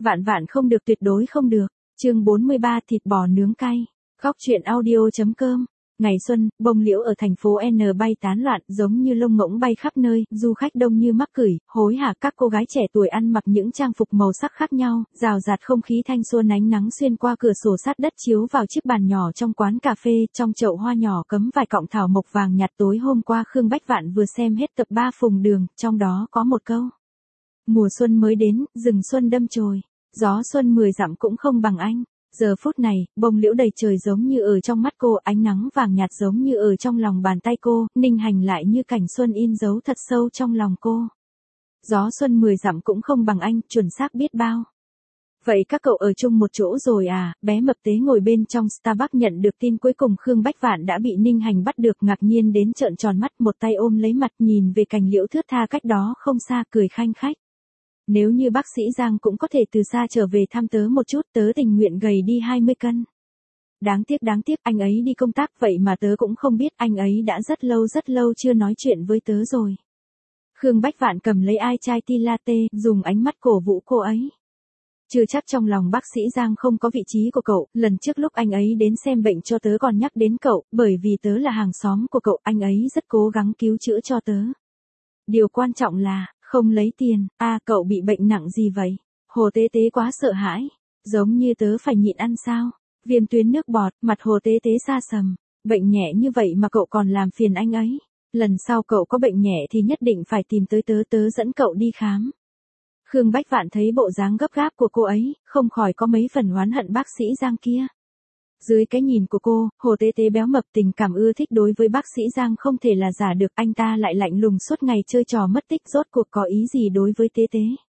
Vạn vạn không được, tuyệt đối không được. Chương 43 thịt bò nướng cay. Góc truyện audio.com. Ngày xuân, bông liễu ở thành phố N bay tán loạn giống như lông ngỗng bay khắp nơi, du khách đông như mắc cửi, hối hả các cô gái trẻ tuổi ăn mặc những trang phục màu sắc khác nhau, rào rạt không khí thanh xuân ánh nắng xuyên qua cửa sổ sát đất chiếu vào chiếc bàn nhỏ trong quán cà phê, trong chậu hoa nhỏ cấm vài cọng thảo mộc vàng nhạt. Tối hôm qua Khương Bách Vạn vừa xem hết tập 3 Phùng Đường, trong đó có một câu. Mùa xuân mới đến, rừng xuân đâm chồi, gió xuân 10 dặm cũng không bằng anh. Giờ phút này, bông liễu đầy trời giống như ở trong mắt cô, ánh nắng vàng nhạt giống như ở trong lòng bàn tay cô, Ninh Hành lại như cảnh xuân in dấu thật sâu trong lòng cô. Gió xuân 10 dặm cũng không bằng anh, chuẩn xác biết bao. Vậy các cậu ở chung một chỗ rồi à? Bé mập tế ngồi bên trong Starbucks nhận được tin cuối cùng Khương Bách Vạn đã bị Ninh Hành bắt được, ngạc nhiên đến trợn tròn mắt, một tay ôm lấy mặt nhìn về cành liễu thướt tha cách đó không xa, cười khanh khách. Nếu như bác sĩ Giang cũng có thể từ xa trở về thăm tớ một chút, tớ tình nguyện gầy đi 20 cân. Đáng tiếc, anh ấy đi công tác, vậy mà tớ cũng không biết, anh ấy đã rất lâu chưa nói chuyện với tớ rồi. Khương Bách Vạn cầm lấy ai chai tea latte, dùng ánh mắt cổ vũ cô ấy. Chưa chắc trong lòng bác sĩ Giang không có vị trí của cậu, lần trước lúc anh ấy đến xem bệnh cho tớ còn nhắc đến cậu, bởi vì tớ là hàng xóm của cậu, anh ấy rất cố gắng cứu chữa cho tớ. Điều quan trọng là, không lấy tiền. Cậu bị bệnh nặng gì vậy? Hồ Tế Tế quá sợ hãi. Giống như tớ phải nhịn ăn sao? Viêm tuyến nước bọt, mặt Hồ Tế Tế sa sầm. Bệnh nhẹ như vậy mà cậu còn làm phiền anh ấy. Lần sau cậu có bệnh nhẹ thì nhất định phải tìm tới tớ dẫn cậu đi khám. Khương Bách Vạn thấy bộ dáng gấp gáp của cô ấy, không khỏi có mấy phần oán hận bác sĩ Giang kia. Dưới cái nhìn của cô, Hồ Tế Tế béo mập tình cảm ưa thích đối với bác sĩ Giang không thể là giả được, anh ta lại lạnh lùng suốt ngày chơi trò mất tích, rốt cuộc có ý gì đối với Tế Tế.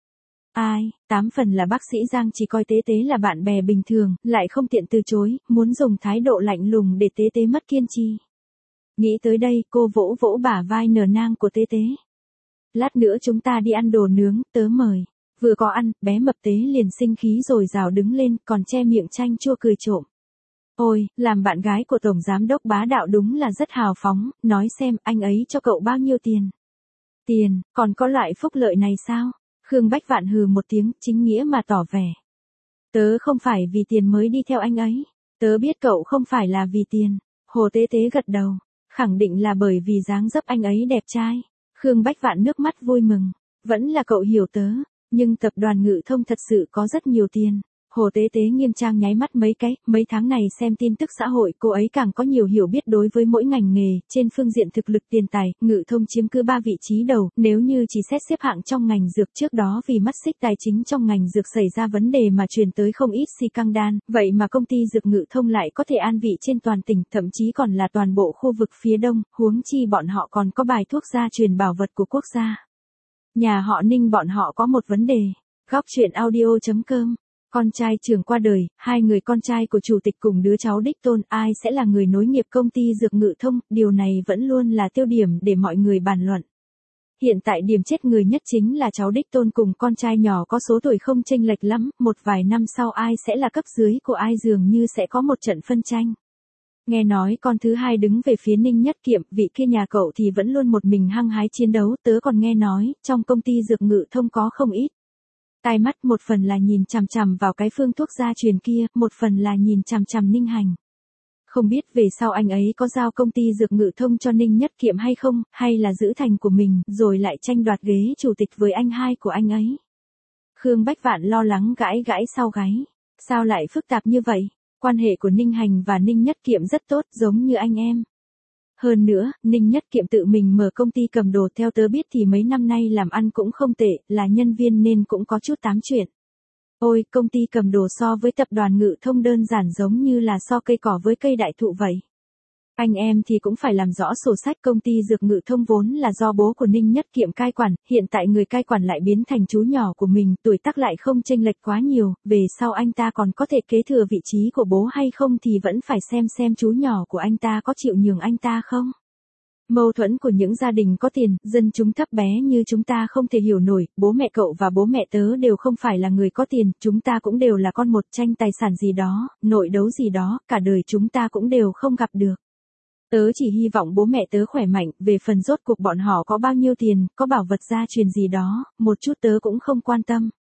8 phần là bác sĩ Giang chỉ coi Tế Tế là bạn bè bình thường, lại không tiện từ chối, muốn dùng thái độ lạnh lùng để Tế Tế mất kiên trì. Nghĩ tới đây, cô vỗ vỗ bả vai nở nang của Tế Tế. Lát nữa chúng ta đi ăn đồ nướng, tớ mời. Vừa có ăn, bé mập Tế liền sinh khí rồi rào đứng lên, còn che miệng chanh chua cười trộm. Ôi, làm bạn gái của Tổng Giám đốc bá đạo đúng là rất hào phóng, nói xem anh ấy cho cậu bao nhiêu tiền. Tiền, còn có loại phúc lợi này sao? Khương Bách Vạn hừ một tiếng, chính nghĩa mà tỏ vẻ. Tớ không phải vì tiền mới đi theo anh ấy. Tớ biết cậu không phải là vì tiền. Hồ Tế Tế gật đầu, khẳng định là bởi vì dáng dấp anh ấy đẹp trai. Khương Bách Vạn nước mắt vui mừng. Vẫn là cậu hiểu tớ, nhưng tập đoàn Ngự Thông thật sự có rất nhiều tiền. Hồ Tế Tế nghiêm trang nháy mắt mấy tháng này xem tin tức xã hội, cô ấy càng có nhiều hiểu biết đối với mỗi ngành nghề, trên phương diện thực lực tiền tài, Ngự Thông chiếm cứ 3 vị trí đầu, nếu như chỉ xét xếp hạng trong ngành dược trước đó vì mắt xích tài chính trong ngành dược xảy ra vấn đề mà truyền tới không ít scandal, vậy mà công ty dược Ngự Thông lại có thể an vị trên toàn tỉnh, thậm chí còn là toàn bộ khu vực phía đông, huống chi bọn họ còn có bài thuốc gia truyền bảo vật của quốc gia. Nhà họ Ninh bọn họ có một vấn đề. Góc truyện audio.com. Con trai trưởng qua đời, 2 người con trai của chủ tịch cùng đứa cháu đích tôn, ai sẽ là người nối nghiệp công ty dược Ngự Thông, điều này vẫn luôn là tiêu điểm để mọi người bàn luận. Hiện tại điểm chết người nhất chính là cháu đích tôn cùng con trai nhỏ có số tuổi không chênh lệch lắm, một vài năm sau ai sẽ là cấp dưới của ai dường như sẽ có một trận phân tranh. Nghe nói con thứ hai đứng về phía Ninh Nhất Kiệm, vị kia nhà cậu thì vẫn luôn một mình hăng hái chiến đấu, tớ còn nghe nói, trong công ty dược Ngự Thông có không ít tai mắt, một phần là nhìn chằm chằm vào cái phương thuốc gia truyền kia, một phần là nhìn chằm chằm Ninh Hành. Không biết về sau anh ấy có giao công ty dược Ngự Thông cho Ninh Nhất Kiệm hay không, hay là giữ thành của mình, rồi lại tranh đoạt ghế chủ tịch với anh hai của anh ấy. Khương Bách Vạn lo lắng gãi sau gáy. Sao lại phức tạp như vậy? Quan hệ của Ninh Hành và Ninh Nhất Kiệm rất tốt, giống như anh em. Hơn nữa, Ninh Nhất Kiệm tự mình mở công ty cầm đồ, theo tớ biết thì mấy năm nay làm ăn cũng không tệ, là nhân viên nên cũng có chút tám chuyện. Ôi, công ty cầm đồ so với tập đoàn Ngự Thông đơn giản giống như là so cây cỏ với cây đại thụ vậy. Anh em thì cũng phải làm rõ sổ sách, công ty dược Ngự Thông vốn là do bố của Ninh Nhất Kiệm cai quản, hiện tại người cai quản lại biến thành chú nhỏ của mình, tuổi tác lại không chênh lệch quá nhiều, về sau anh ta còn có thể kế thừa vị trí của bố hay không thì vẫn phải xem chú nhỏ của anh ta có chịu nhường anh ta không. Mâu thuẫn của những gia đình có tiền, dân chúng thấp bé như chúng ta không thể hiểu nổi, bố mẹ cậu và bố mẹ tớ đều không phải là người có tiền, chúng ta cũng đều là con một, tranh tài sản gì đó, nội đấu gì đó, cả đời chúng ta cũng đều không gặp được. Tớ chỉ hy vọng bố mẹ tớ khỏe mạnh, về phần rốt cuộc bọn họ có bao nhiêu tiền, có bảo vật gia truyền gì đó, một chút tớ cũng không quan tâm.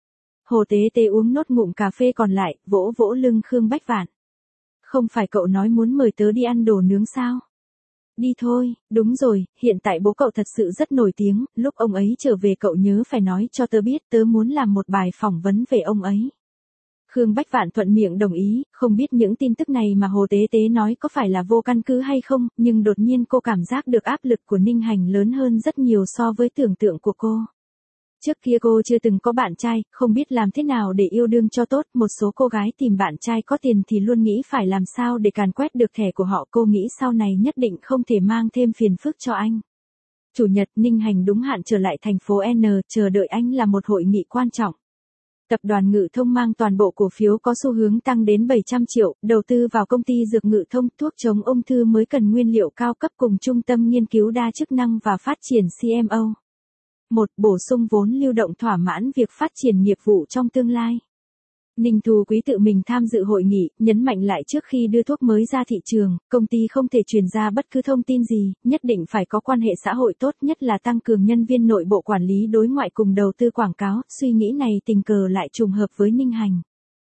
Hồ Tế Tế uống nốt ngụm cà phê còn lại, vỗ vỗ lưng Khương Bách Vạn. Không phải cậu nói muốn mời tớ đi ăn đồ nướng sao? Đi thôi, đúng rồi, hiện tại bố cậu thật sự rất nổi tiếng, lúc ông ấy trở về cậu nhớ phải nói cho tớ biết, tớ muốn làm một bài phỏng vấn về ông ấy. Khương Bách Vạn thuận miệng đồng ý, không biết những tin tức này mà Hồ Tế Tế nói có phải là vô căn cứ hay không, nhưng đột nhiên cô cảm giác được áp lực của Ninh Hành lớn hơn rất nhiều so với tưởng tượng của cô. Trước kia cô chưa từng có bạn trai, không biết làm thế nào để yêu đương cho tốt, một số cô gái tìm bạn trai có tiền thì luôn nghĩ phải làm sao để càn quét được thẻ của họ, cô nghĩ sau này nhất định không thể mang thêm phiền phức cho anh. Chủ nhật, Ninh Hành đúng hạn trở lại thành phố N, chờ đợi anh là một hội nghị quan trọng. Tập đoàn Ngự Thông mang toàn bộ cổ phiếu có xu hướng tăng đến 700 triệu, đầu tư vào công ty dược Ngự Thông, thuốc chống ung thư mới cần nguyên liệu cao cấp cùng trung tâm nghiên cứu đa chức năng và phát triển CMO. 1. Bổ sung vốn lưu động thỏa mãn việc phát triển nghiệp vụ trong tương lai. Ninh Thù Quý tự mình tham dự hội nghị, nhấn mạnh lại trước khi đưa thuốc mới ra thị trường, công ty không thể truyền ra bất cứ thông tin gì, nhất định phải có quan hệ xã hội tốt, nhất là tăng cường nhân viên nội bộ quản lý đối ngoại cùng đầu tư quảng cáo. Suy nghĩ này tình cờ lại trùng hợp với Ninh Hành.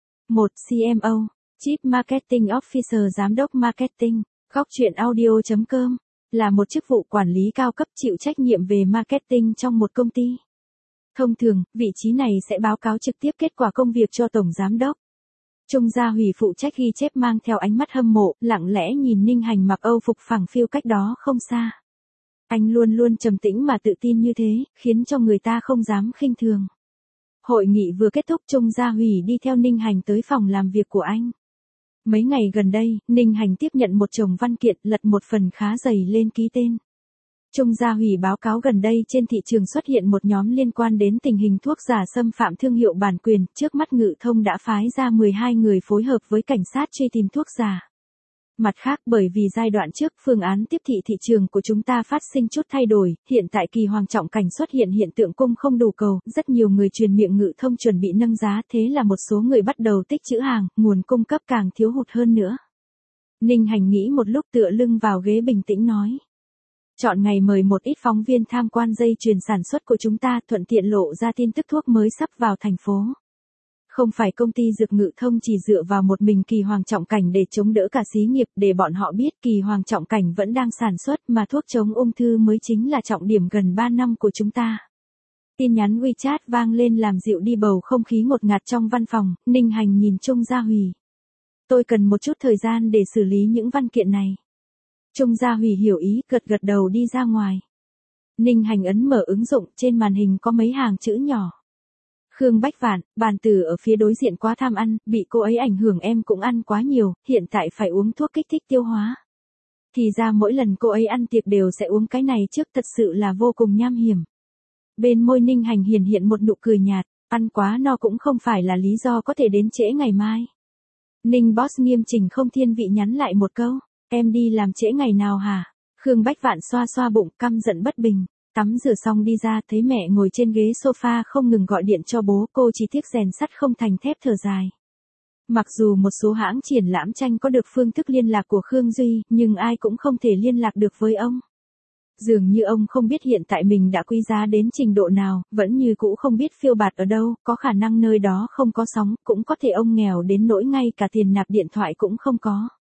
1. CMO, Chief Marketing Officer, Giám đốc Marketing, Góc Chuyện Audio.com, là một chức vụ quản lý cao cấp chịu trách nhiệm về marketing trong một công ty. Thông thường, vị trí này sẽ báo cáo trực tiếp kết quả công việc cho tổng giám đốc. Trung Gia Hủy phụ trách ghi chép mang theo ánh mắt hâm mộ, lặng lẽ nhìn Ninh Hành mặc Âu phục phẳng phiu cách đó không xa. Anh luôn luôn trầm tĩnh mà tự tin như thế, khiến cho người ta không dám khinh thường. Hội nghị vừa kết thúc, Trung Gia Hủy đi theo Ninh Hành tới phòng làm việc của anh. Mấy ngày gần đây, Ninh Hành tiếp nhận một chồng văn kiện, lật một phần khá dày lên ký tên. Trung Gia Hủy báo cáo gần đây trên thị trường xuất hiện một nhóm liên quan đến tình hình thuốc giả xâm phạm thương hiệu bản quyền, trước mắt Ngự Thông đã phái ra 12 người phối hợp với cảnh sát truy tìm thuốc giả. Mặt khác, bởi vì giai đoạn trước phương án tiếp thị thị trường của chúng ta phát sinh chút thay đổi, hiện tại Kỳ Hoàng Trọng Cảnh xuất hiện hiện tượng cung không đủ cầu, rất nhiều người truyền miệng Ngự Thông chuẩn bị nâng giá, thế là một số người bắt đầu tích trữ hàng, nguồn cung cấp càng thiếu hụt hơn nữa. Ninh Hành nghĩ một lúc, tựa lưng vào ghế bình tĩnh nói. Chọn ngày mời một ít phóng viên tham quan dây chuyền sản xuất của chúng ta, thuận tiện lộ ra tin tức thuốc mới sắp vào thành phố. Không phải công ty dược Ngự Thông chỉ dựa vào một mình Kỳ Hoàng Trọng Cảnh để chống đỡ cả xí nghiệp, để bọn họ biết Kỳ Hoàng Trọng Cảnh vẫn đang sản xuất, mà thuốc chống ung thư mới chính là trọng điểm gần 3 năm của chúng ta. Tin nhắn WeChat vang lên làm dịu đi bầu không khí ngột ngạt trong văn phòng. Ninh Hành nhìn Trung Gia Hủy. Tôi cần một chút thời gian để xử lý những văn kiện này. Trung Gia Hủy hiểu ý, gật gật đầu đi ra ngoài. Ninh Hành ấn mở ứng dụng, trên màn hình có mấy hàng chữ nhỏ. Khương Bách Vạn, bàn tử ở phía đối diện quá tham ăn, bị cô ấy ảnh hưởng, em cũng ăn quá nhiều, hiện tại phải uống thuốc kích thích tiêu hóa. Thì ra mỗi lần cô ấy ăn tiệc đều sẽ uống cái này trước, thật sự là vô cùng nham hiểm. Bên môi Ninh Hành hiển hiện một nụ cười nhạt, ăn quá no cũng không phải là lý do có thể đến trễ ngày mai. Ninh Boss nghiêm chỉnh không thiên vị nhắn lại một câu, em đi làm trễ ngày nào hả? Khương Bách Vạn xoa xoa bụng, căm giận bất bình. Tắm rửa xong đi ra, thấy mẹ ngồi trên ghế sofa không ngừng gọi điện cho bố, cô chỉ tiếc rèn sắt không thành thép, thở dài. Mặc dù một số hãng triển lãm tranh có được phương thức liên lạc của Khương Duy, nhưng ai cũng không thể liên lạc được với ông. Dường như ông không biết hiện tại mình đã quý giá đến trình độ nào, vẫn như cũ không biết phiêu bạt ở đâu, có khả năng nơi đó không có sóng, cũng có thể ông nghèo đến nỗi ngay cả tiền nạp điện thoại cũng không có.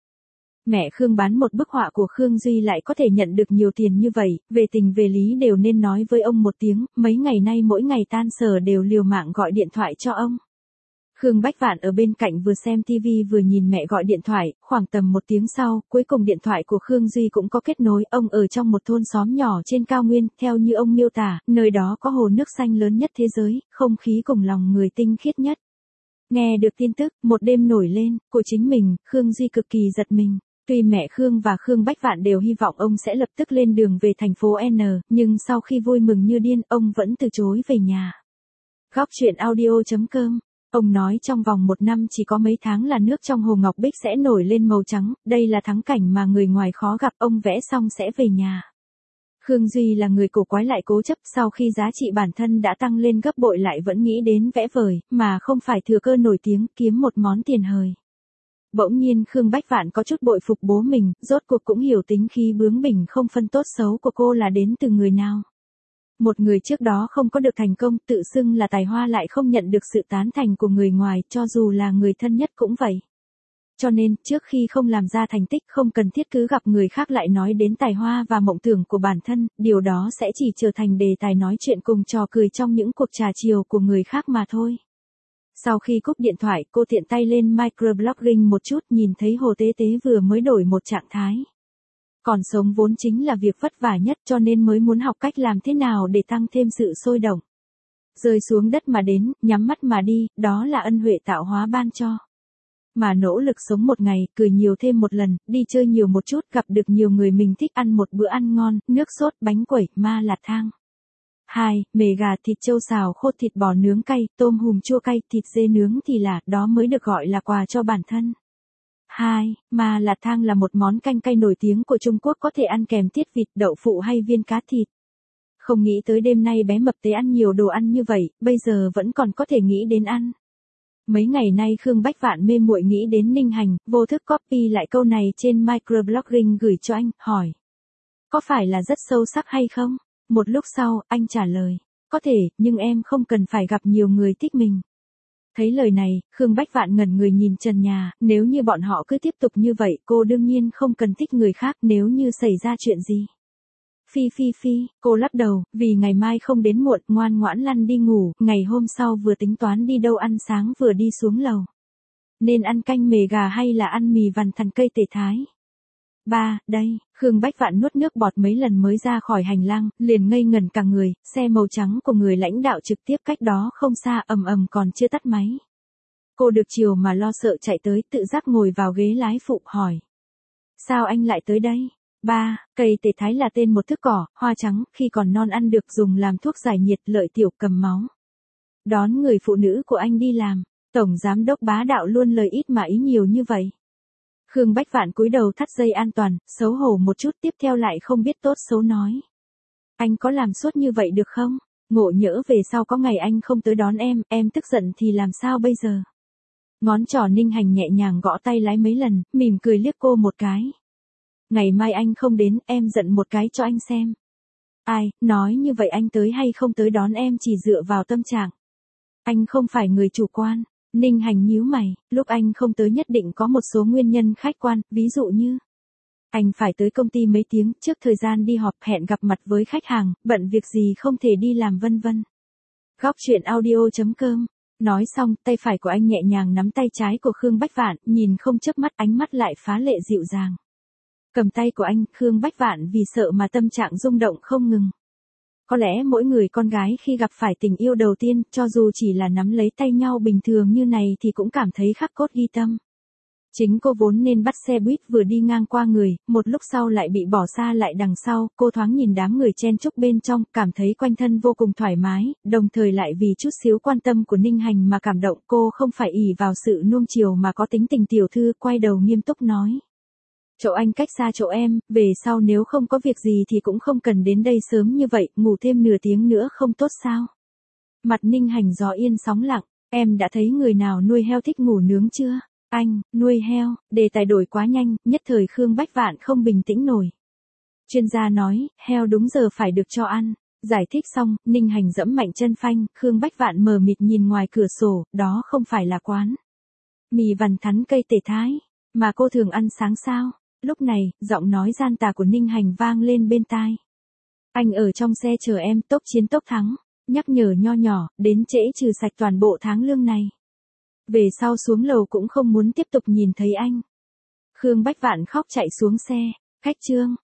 Mẹ Khương bán một bức họa của Khương Duy lại có thể nhận được nhiều tiền như vậy, về tình về lý đều nên nói với ông một tiếng, mấy ngày nay mỗi ngày tan sở đều liều mạng gọi điện thoại cho ông. Khương Bách Vạn ở bên cạnh vừa xem TV vừa nhìn mẹ gọi điện thoại, khoảng tầm 1 tiếng sau, cuối cùng điện thoại của Khương Duy cũng có kết nối, ông ở trong một thôn xóm nhỏ trên cao nguyên, theo như ông miêu tả, nơi đó có hồ nước xanh lớn nhất thế giới, không khí cùng lòng người tinh khiết nhất. Nghe được tin tức, một đêm nổi lên, của chính mình, Khương Duy cực kỳ giật mình. Tuy mẹ Khương và Khương Bách Vạn đều hy vọng ông sẽ lập tức lên đường về thành phố N, nhưng sau khi vui mừng như điên, ông vẫn từ chối về nhà. Góc Chuyện Audio.com. Ông nói trong vòng 1 năm chỉ có mấy tháng là nước trong hồ ngọc bích sẽ nổi lên màu trắng, đây là thắng cảnh mà người ngoài khó gặp, ông vẽ xong sẽ về nhà. Khương Duy là người cổ quái lại cố chấp, sau khi giá trị bản thân đã tăng lên gấp bội lại vẫn nghĩ đến vẽ vời, mà không phải thừa cơ nổi tiếng kiếm một món tiền hời. Bỗng nhiên Khương Bách Vạn có chút bội phục bố mình, rốt cuộc cũng hiểu tính khí bướng bỉnh không phân tốt xấu của cô là đến từ người nào. Một người trước đó không có được thành công, tự xưng là tài hoa lại không nhận được sự tán thành của người ngoài, cho dù là người thân nhất cũng vậy. Cho nên, trước khi không làm ra thành tích không cần thiết cứ gặp người khác lại nói đến tài hoa và mộng tưởng của bản thân, điều đó sẽ chỉ trở thành đề tài nói chuyện cùng trò cười trong những cuộc trà chiều của người khác mà thôi. Sau khi cúp điện thoại, cô tiện tay lên microblogging một chút, nhìn thấy Hồ Tế Tế vừa mới đổi một trạng thái. Còn sống vốn chính là việc vất vả nhất, cho nên mới muốn học cách làm thế nào để tăng thêm sự sôi động. Rơi xuống đất mà đến, nhắm mắt mà đi, đó là ân huệ tạo hóa ban cho. Mà nỗ lực sống một ngày, cười nhiều thêm một lần, đi chơi nhiều một chút, gặp được nhiều người mình thích, ăn một bữa ăn ngon, nước sốt, bánh quẩy, ma lạt thang. 2. Mề gà, thịt trâu xào khô, thịt bò nướng cay, tôm hùm chua cay, thịt dê nướng thì là, đó mới được gọi là quà cho bản thân. 2. Ma lạt thang là một món canh cay nổi tiếng của Trung Quốc, có thể ăn kèm tiết vịt, đậu phụ hay viên cá thịt. Không nghĩ tới đêm nay bé mập tế ăn nhiều đồ ăn như vậy, bây giờ vẫn còn có thể nghĩ đến ăn. Mấy ngày nay Khương Bách Vạn mê muội nghĩ đến Ninh Hành, vô thức copy lại câu này trên microblogging gửi cho anh, hỏi. Có phải là rất sâu sắc hay không? Một lúc sau, anh trả lời. Có thể, nhưng em không cần phải gặp nhiều người thích mình. Thấy lời này, Khương Bách Vạn ngẩn người nhìn trần nhà, nếu như bọn họ cứ tiếp tục như vậy, cô đương nhiên không cần thích người khác nếu như xảy ra chuyện gì. Phi, cô lắc đầu, vì ngày mai không đến muộn, ngoan ngoãn lăn đi ngủ, ngày hôm sau vừa tính toán đi đâu ăn sáng vừa đi xuống lầu. Nên ăn canh mề gà hay là ăn mì vằn thằn cây tể thái? 3. Đây, Khương Bách Vạn nuốt nước bọt mấy lần mới ra khỏi hành lang, liền ngây ngẩn cả người, xe màu trắng của người lãnh đạo trực tiếp cách đó không xa, ầm còn chưa tắt máy. Cô được chiều mà lo sợ chạy tới, tự giác ngồi vào ghế lái phụ, hỏi. Sao anh lại tới đây? 3. Cây tể thái là tên một thức cỏ, hoa trắng, khi còn non ăn được dùng làm thuốc giải nhiệt, lợi tiểu, cầm máu. Đón người phụ nữ của anh đi làm, tổng giám đốc bá đạo luôn lời ít mà ý nhiều như vậy. Khương Bách Vạn cúi đầu thắt dây an toàn, xấu hổ một chút, tiếp theo lại không biết tốt xấu nói. Anh có làm suốt như vậy được không? Ngộ nhỡ về sau có ngày anh không tới đón em tức giận thì làm sao bây giờ? Ngón trỏ Ninh Hành nhẹ nhàng gõ tay lái mấy lần, mỉm cười liếc cô một cái. Ngày mai anh không đến, em giận một cái cho anh xem. Ai, nói như vậy anh tới hay không tới đón em chỉ dựa vào tâm trạng. Anh không phải người chủ quan. Ninh Hành nhíu mày, lúc anh không tới nhất định có một số nguyên nhân khách quan, ví dụ như anh phải tới công ty mấy tiếng trước thời gian đi họp, hẹn gặp mặt với khách hàng, bận việc gì không thể đi làm vân vân. Góc truyện audio.com. Nói xong, tay phải của anh nhẹ nhàng nắm tay trái của Khương Bách Vạn, nhìn không chớp mắt, ánh mắt lại phá lệ dịu dàng. Cầm tay của anh, Khương Bách Vạn vì sợ mà tâm trạng rung động không ngừng. Có lẽ mỗi người con gái khi gặp phải tình yêu đầu tiên, cho dù chỉ là nắm lấy tay nhau bình thường như này thì cũng cảm thấy khắc cốt ghi tâm. Chính cô vốn nên bắt xe buýt vừa đi ngang qua người, một lúc sau lại bị bỏ xa lại đằng sau, cô thoáng nhìn đám người chen chúc bên trong, cảm thấy quanh thân vô cùng thoải mái, đồng thời lại vì chút xíu quan tâm của Ninh Hành mà cảm động. Cô không phải ỷ vào sự nuông chiều mà có tính tình tiểu thư, quay đầu nghiêm túc nói. Chỗ anh cách xa chỗ em, về sau nếu không có việc gì thì cũng không cần đến đây sớm như vậy, ngủ thêm nửa tiếng nữa không tốt sao? Mặt Ninh Hành gió yên sóng lặng, em đã thấy người nào nuôi heo thích ngủ nướng chưa? Anh, nuôi heo, đề tài đổi quá nhanh, nhất thời Khương Bách Vạn không bình tĩnh nổi. Chuyên gia nói, heo đúng giờ phải được cho ăn. Giải thích xong, Ninh Hành dẫm mạnh chân phanh, Khương Bách Vạn mờ mịt nhìn ngoài cửa sổ, đó không phải là quán mì vằn thắn cây tể thái, mà cô thường ăn sáng sao? Lúc này, giọng nói gian tà của Ninh Hành vang lên bên tai. Anh ở trong xe chờ em, tốc chiến tốc thắng, nhắc nhở nho nhỏ, đến trễ trừ sạch toàn bộ tháng lương này. Về sau xuống lầu cũng không muốn tiếp tục nhìn thấy anh. Khương Bách Vạn khóc chạy xuống xe. Khách Trương,